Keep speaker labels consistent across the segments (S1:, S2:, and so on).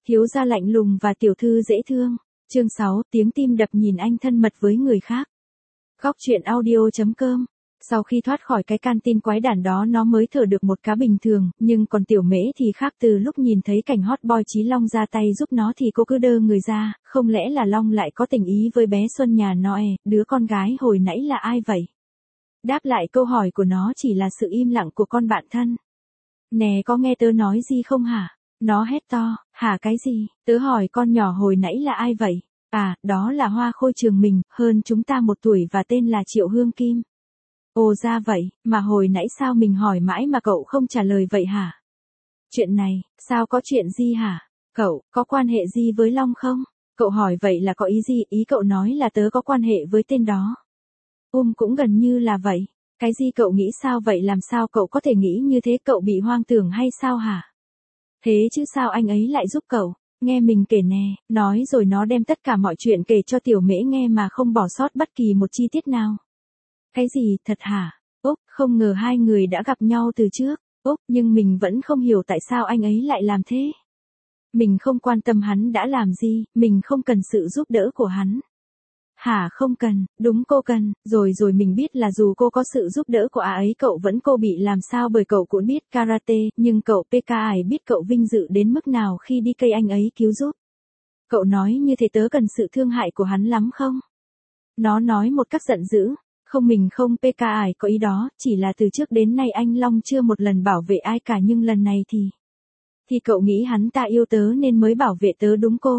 S1: Thiếu gia lạnh lùng và tiểu thư dễ thương. Chương 6, tiếng tim đập nhìn anh thân mật với người khác. Góc truyện audio.com. Sau khi thoát khỏi cái canteen quái đản đó nó mới thở được một cá bình thường, nhưng còn tiểu mễ thì khác, từ lúc nhìn thấy cảnh hot boy Chí Long ra tay giúp nó thì cô cứ đơ người ra, không lẽ là Long lại có tình ý với bé Xuân nhà nó đứa con gái hồi nãy là ai vậy? Đáp lại câu hỏi của nó chỉ là sự im lặng của con bạn thân. Nè, có nghe tớ nói gì không hả? Nó hét to, hả cái gì? Tớ hỏi con nhỏ hồi nãy là ai vậy? À, đó là Hoa Khôi trường mình, hơn chúng ta 1 tuổi và tên là Triệu Hương Kim. Ồ ra vậy, mà hồi nãy sao mình hỏi mãi mà cậu không trả lời vậy hả? Chuyện này, sao có chuyện gì hả? Cậu, có quan hệ gì với Long không? Cậu hỏi vậy là có ý gì? Ý cậu nói là tớ có quan hệ với tên đó. Cũng gần như là vậy. Cái gì cậu nghĩ sao vậy? Làm sao cậu có thể nghĩ như thế? Cậu bị hoang tưởng hay sao hả? Thế chứ sao anh ấy lại giúp cậu? Nghe mình kể nè, nói rồi nó đem tất cả mọi chuyện kể cho tiểu mễ nghe mà không bỏ sót bất kỳ một chi tiết nào. Cái gì, thật hả? Úc, không ngờ hai người đã gặp nhau từ trước. Úc, nhưng mình vẫn không hiểu tại sao anh ấy lại làm thế. Mình không quan tâm hắn đã làm gì, mình không cần sự giúp đỡ của hắn. Hả, không cần, đúng cô cần, rồi mình biết là dù cô có sự giúp đỡ của ấy cậu vẫn cô bị làm sao, bởi cậu cũng biết karate, nhưng cậu PK ải biết cậu vinh dự đến mức nào khi đi cây anh ấy cứu giúp. Cậu nói như thế tớ cần sự thương hại của hắn lắm không? Nó nói một cách giận dữ. Không, mình không PK ải có ý đó, chỉ là từ trước đến nay anh Long chưa một lần bảo vệ ai cả, nhưng lần này thì cậu nghĩ hắn ta yêu tớ nên mới bảo vệ tớ đúng cô?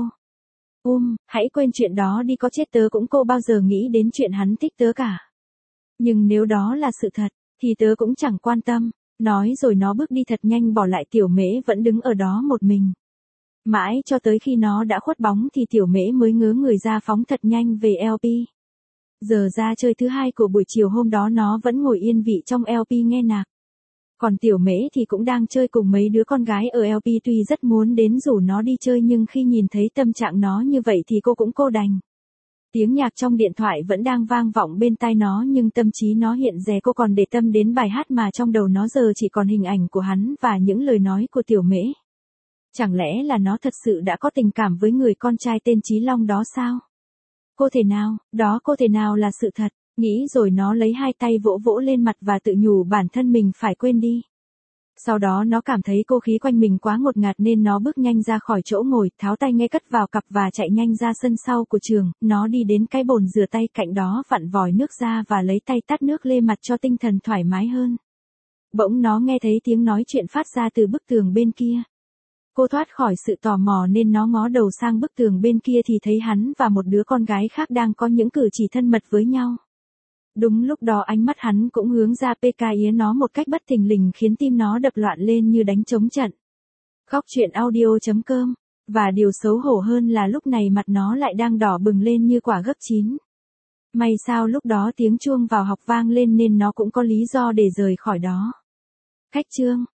S1: Hãy quên chuyện đó đi, có chết tớ cũng cô bao giờ nghĩ đến chuyện hắn thích tớ cả. Nhưng nếu đó là sự thật, thì tớ cũng chẳng quan tâm. Nói rồi nó bước đi thật nhanh, bỏ lại tiểu mễ vẫn đứng ở đó một mình. Mãi cho tới khi nó đã khuất bóng thì tiểu mễ mới ngớ người ra phóng thật nhanh về LP. Giờ ra chơi thứ hai của buổi chiều hôm đó nó vẫn ngồi yên vị trong LP nghe nhạc. Còn tiểu mễ thì cũng đang chơi cùng mấy đứa con gái ở LP, tuy rất muốn đến rủ nó đi chơi nhưng khi nhìn thấy tâm trạng nó như vậy thì cô cũng cô đành. Tiếng nhạc trong điện thoại vẫn đang vang vọng bên tai nó nhưng tâm trí nó hiện giờ cô còn để tâm đến bài hát mà trong đầu nó giờ chỉ còn hình ảnh của hắn và những lời nói của tiểu mễ. Chẳng lẽ là nó thật sự đã có tình cảm với người con trai tên Chí Long đó sao? Cô thể nào, đó cô thể nào là sự thật, nghĩ rồi nó lấy hai tay vỗ vỗ lên mặt và tự nhủ bản thân mình phải quên đi. Sau đó nó cảm thấy cô khí quanh mình quá ngột ngạt nên nó bước nhanh ra khỏi chỗ ngồi, tháo tay nghe cất vào cặp và chạy nhanh ra sân sau của trường. Nó đi đến cái bồn rửa tay cạnh đó, vặn vòi nước ra và lấy tay tát nước lên mặt cho tinh thần thoải mái hơn. Bỗng nó nghe thấy tiếng nói chuyện phát ra từ bức tường bên kia. Cô thoát khỏi sự tò mò nên nó ngó đầu sang bức tường bên kia thì thấy hắn và một đứa con gái khác đang có những cử chỉ thân mật với nhau. Đúng lúc đó ánh mắt hắn cũng hướng ra PK ý nó một cách bất thình lình khiến tim nó đập loạn lên như đánh trống trận. Góc truyện audio.com. Và điều xấu hổ hơn là lúc này mặt nó lại đang đỏ bừng lên như quả gấc chín. May sao lúc đó tiếng chuông vào học vang lên nên nó cũng có lý do để rời khỏi đó. Khách trương.